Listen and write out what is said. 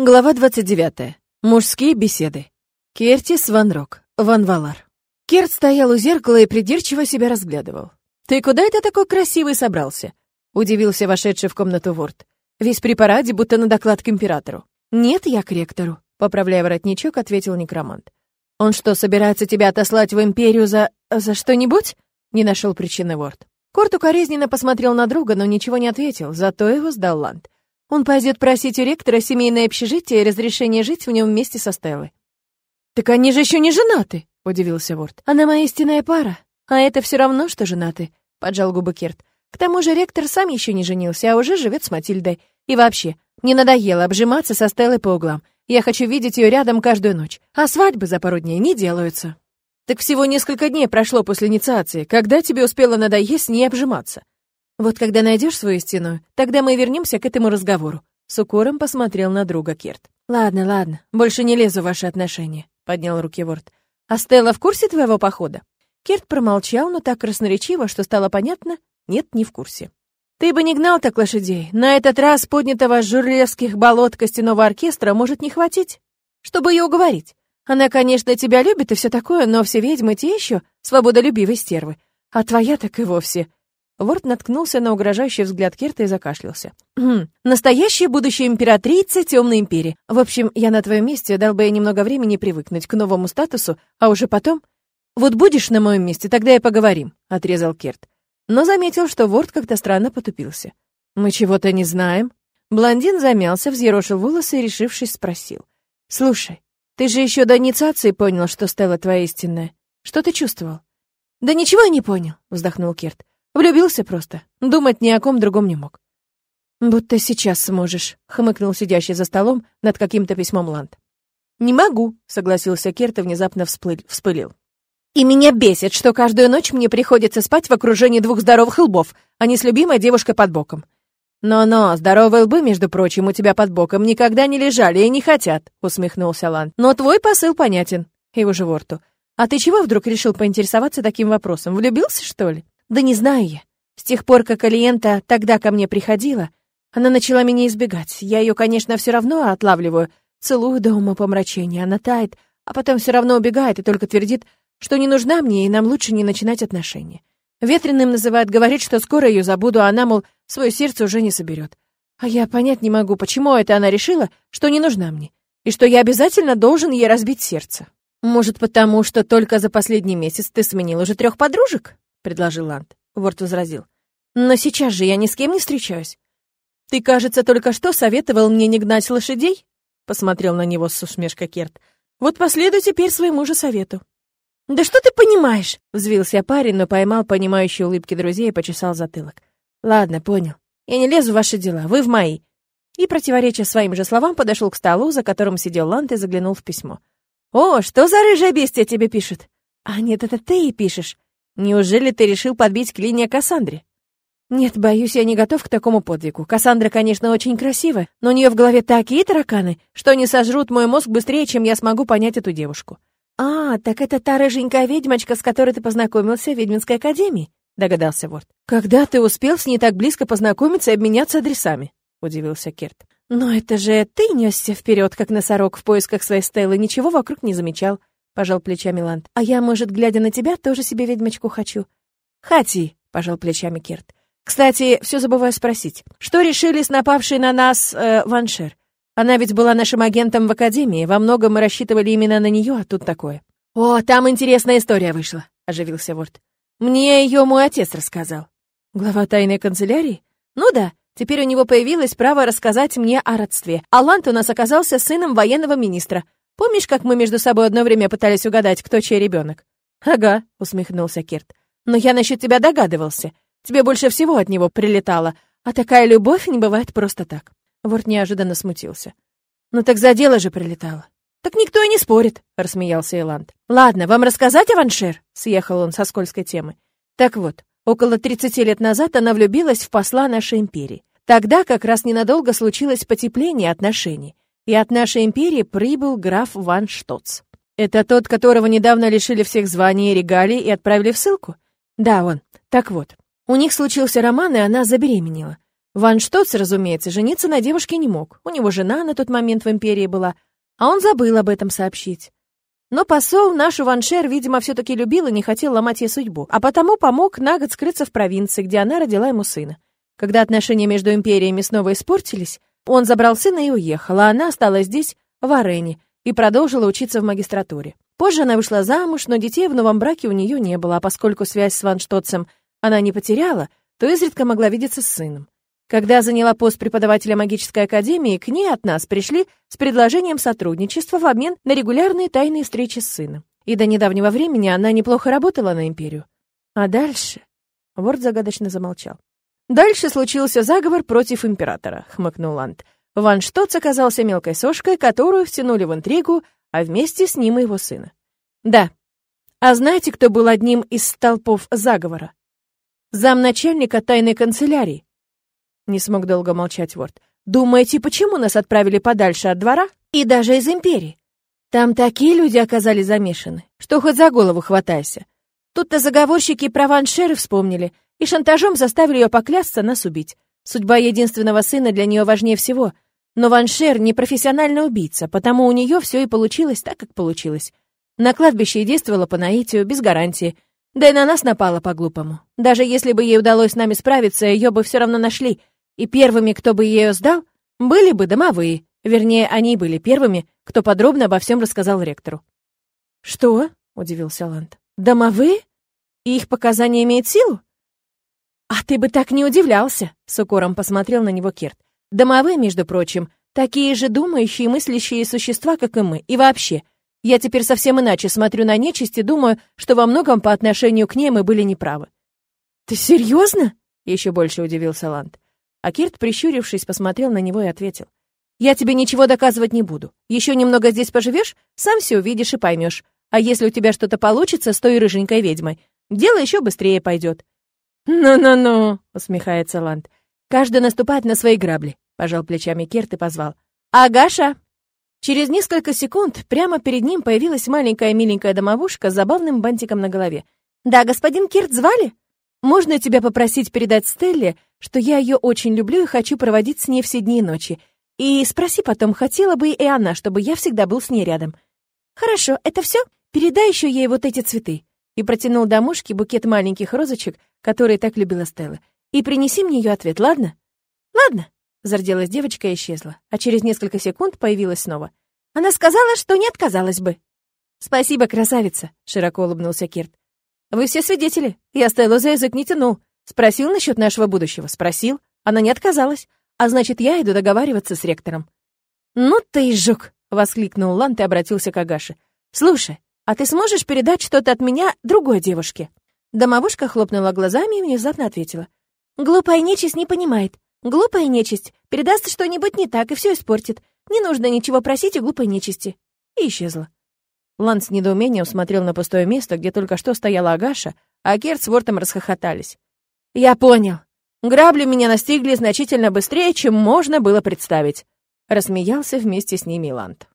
Глава 29. Мужские беседы. Кертис Ван Рок, Ван Валар. Керт стоял у зеркала и придирчиво себя разглядывал. «Ты куда это такой красивый собрался?» — удивился вошедший в комнату Ворд. «Весь при параде, будто на доклад к императору». «Нет, я к ректору», — поправляя воротничок, ответил некромант. «Он что, собирается тебя отослать в империю за что-нибудь?» — не нашел причины Ворд. Корт укоризненно посмотрел на друга, но ничего не ответил, зато его сдал Ланд. Он пойдет просить у ректора семейное общежитие и разрешение жить в нем вместе со Стеллой. «Так они же еще не женаты!» — удивился Ворд. «Она моя истинная пара, а это все равно, что женаты», — поджал губы Керт. «К тому же ректор сам еще не женился, а уже живет с Матильдой. И вообще, мне надоело обжиматься со Стеллой по углам. Я хочу видеть ее рядом каждую ночь, а свадьбы за пару дней не делаются». «Так всего несколько дней прошло после инициации. Когда тебе успело надоесть с ней обжиматься?» «Вот когда найдешь свою истину, тогда мы и вернемся к этому разговору», — с укором посмотрел на друга Керт. «Ладно, больше не лезу в ваши отношения», — поднял руки Ворд. «А Стелла в курсе твоего похода?» Керт промолчал, но так красноречиво, что стало понятно, нет, не в курсе. «Ты бы не гнал так лошадей. На этот раз поднятого с журлевских болот костяного оркестра может не хватить, чтобы ее уговорить. Она, конечно, тебя любит и все такое, но все ведьмы те еще свободолюбивые стервы. А твоя так и вовсе...» Ворд наткнулся на угрожающий взгляд Керта и закашлялся. «Настоящая будущая императрица Темной империи. В общем, я на твоем месте дал бы ей немного времени привыкнуть к новому статусу, а уже потом... Вот будешь на моем месте, тогда и поговорим», — отрезал Керт. Но заметил, что Ворд как-то странно потупился. «Мы чего-то не знаем». Блондин замялся, взъерошил волосы и, решившись, спросил. «Слушай, ты же еще до инициации понял, что Стелла твоя истинная. Что ты чувствовал?» «Да ничего я не понял», — вздохнул Керт. «Влюбился просто. Думать ни о ком другом не мог». «Будто сейчас сможешь», — хмыкнул сидящий за столом над каким-то письмом Ланд. «Не могу», — согласился Керт и внезапно вспылил. «И меня бесит, что каждую ночь мне приходится спать в окружении двух здоровых лбов, а не с любимой девушкой под боком». «Но-но, здоровые лбы, между прочим, у тебя под боком никогда не лежали и не хотят», — усмехнулся Ланд. «Но твой посыл понятен». Его же Ворту. «А ты чего вдруг решил поинтересоваться таким вопросом? Влюбился, что ли?» «Да не знаю я. С тех пор, как Алиента тогда ко мне приходила, она начала меня избегать. Я ее, конечно, все равно отлавливаю, целую до умопомрачения, она тает, а потом все равно убегает и только твердит, что не нужна мне и нам лучше не начинать отношения. Ветреным называет, говорит, что скоро ее забуду, а она, мол, свое сердце уже не соберет. А я понять не могу, почему это она решила, что не нужна мне, и что я обязательно должен ей разбить сердце. Может, потому что только за последний месяц ты сменил уже 3 подружек?» — предложил Ланд. Ворд возразил. «Но сейчас же я ни с кем не встречаюсь». «Ты, кажется, только что советовал мне не гнать лошадей?» — посмотрел на него с усмешкой Керт. «Вот последуй теперь своему же совету». «Да что ты понимаешь?» — взвился парень, но поймал понимающие улыбки друзей и почесал затылок. «Ладно, понял. Я не лезу в ваши дела, вы в мои». И, противореча своим же словам, подошел к столу, за которым сидел Ланд, и заглянул в письмо. «О, что за рыжая бестия тебе пишет?» «А нет, это ты и пишешь. Неужели ты решил подбить клинья Кассандре?» «Нет, боюсь, я не готов к такому подвигу. Кассандра, конечно, очень красивая, но у нее в голове такие тараканы, что они сожрут мой мозг быстрее, чем я смогу понять эту девушку». «А, так это та рыженькая ведьмочка, с которой ты познакомился в ведьминской академии», — догадался Ворд. «Когда ты успел с ней так близко познакомиться и обменяться адресами?» — удивился Керт. «Но это же ты несся вперед, как носорог в поисках своей Стеллы, ничего вокруг не замечал», — пожал плечами Ланд. «А я, может, глядя на тебя, тоже себе ведьмочку хочу». «Хоти», — пожал плечами Керт. «Кстати, все забываю спросить. Что решили с напавшей на нас Ваншер? Она ведь была нашим агентом в академии, во многом мы рассчитывали именно на нее, а тут такое». «О, там интересная история вышла», — оживился Ворд. «Мне ее мой отец рассказал». «Глава тайной канцелярии?» «Ну да, теперь у него появилось право рассказать мне о родстве. А Ланд у нас оказался сыном военного министра. Помнишь, как мы между собой одно время пытались угадать, кто чей ребенок?» «Ага», — усмехнулся Керт. «Но я насчет тебя догадывался. Тебе больше всего от него прилетало, а такая любовь не бывает просто так». Ворд неожиданно смутился. «Ну так за дело же прилетало». «Так никто и не спорит», — рассмеялся Иланд. «Ладно, вам рассказать о Ваншер?» — съехал он со скользкой темы. «Так вот, около 30 лет назад она влюбилась в посла нашей империи. Тогда как раз ненадолго случилось потепление отношений, и от нашей империи прибыл граф Ван Штоц. Это тот, которого недавно лишили всех званий и регалий и отправили в ссылку? Да, он. Так вот, у них случился роман, и она забеременела. Ван Штоц, разумеется, жениться на девушке не мог. У него жена на тот момент в империи была, а он забыл об этом сообщить. Но посол нашу Ваншер, видимо, все-таки любил и не хотел ломать ей судьбу, а потому помог на год скрыться в провинции, где она родила ему сына. Когда отношения между империями снова испортились, он забрал сына и уехал, а она осталась здесь, в Арене, и продолжила учиться в магистратуре. Позже она вышла замуж, но детей в новом браке у нее не было, а поскольку связь с Ван Штоцем она не потеряла, то изредка могла видеться с сыном. Когда заняла пост преподавателя магической академии, к ней от нас пришли с предложением сотрудничества в обмен на регулярные тайные встречи с сыном. И до недавнего времени она неплохо работала на империю. А дальше... Ворд загадочно замолчал. «Дальше случился заговор против императора», — хмыкнул Ланд. Ван Штоц оказался мелкой сошкой, которую втянули в интригу, а вместе с ним и его сына. «Да. А знаете, кто был одним из столпов заговора? Замначальника тайной канцелярии». Не смог долго молчать Ворд. «Думаете, почему нас отправили подальше от двора и даже из империи? Там такие люди оказались замешаны, что хоть за голову хватайся. Тут-то заговорщики про Ваншеры вспомнили и шантажом заставили ее поклясться нас убить. Судьба единственного сына для нее важнее всего. Но Ваншер не профессиональный убийца, потому у нее все и получилось так, как получилось. На кладбище и действовала по наитию, без гарантии. Да и на нас напала по-глупому. Даже если бы ей удалось с нами справиться, ее бы все равно нашли. И первыми, кто бы ее сдал, были бы домовые. Вернее, они были первыми, кто подробно обо всем рассказал ректору. «Что?» — удивился Ланд. «Домовые? И их показания имеют силу?» «А ты бы так не удивлялся», — с укором посмотрел на него Кирт. «Домовые, между прочим, такие же думающие и мыслящие существа, как и мы. И вообще, я теперь совсем иначе смотрю на нечисть и думаю, что во многом по отношению к ней мы были неправы». «Ты серьезно?» — еще больше удивился Ланд. А Кирт, прищурившись, посмотрел на него и ответил. «Я тебе ничего доказывать не буду. Еще немного здесь поживешь, сам все увидишь и поймешь. А если у тебя что-то получится с той рыженькой ведьмой, дело еще быстрее пойдет». «Ну-ну-ну», — усмехается Ланд. «Каждый наступает на свои грабли», — пожал плечами Кирт и позвал. «Агаша!» Через несколько секунд прямо перед ним появилась маленькая миленькая домовушка с забавным бантиком на голове. «Да, господин Кирт звали? Можно тебя попросить передать Стелле, что я ее очень люблю и хочу проводить с ней все дни и ночи. И спроси потом, хотела бы и она, чтобы я всегда был с ней рядом». «Хорошо, это все? Передай еще ей вот эти цветы». И протянул домушке букет маленьких розочек, которые так любила Стелла. «И принеси мне ее ответ, ладно?» «Ладно», — зарделась девочка и исчезла, а через несколько секунд появилась снова. «Она сказала, что не отказалась бы». «Спасибо, красавица», — широко улыбнулся Кирт. «Вы все свидетели. Я Стеллу за язык не тянул. Спросил насчет нашего будущего. Спросил. Она не отказалась. А значит, я иду договариваться с ректором». «Ну ты и жук!» — воскликнул Ланд и обратился к Агаше. «Слушай, а ты сможешь передать что-то от меня другой девушке?» Домовушка хлопнула глазами и внезапно ответила. «Глупая нечисть не понимает. Глупая нечисть передаст что-нибудь не так и все испортит. Не нужно ничего просить у глупой нечисти». И исчезла. Ланд с недоумением смотрел на пустое место, где только что стояла Агаша, а Кирт с Вортом расхохотались. «Я понял. Грабли меня настигли значительно быстрее, чем можно было представить», — рассмеялся вместе с ними Ланд.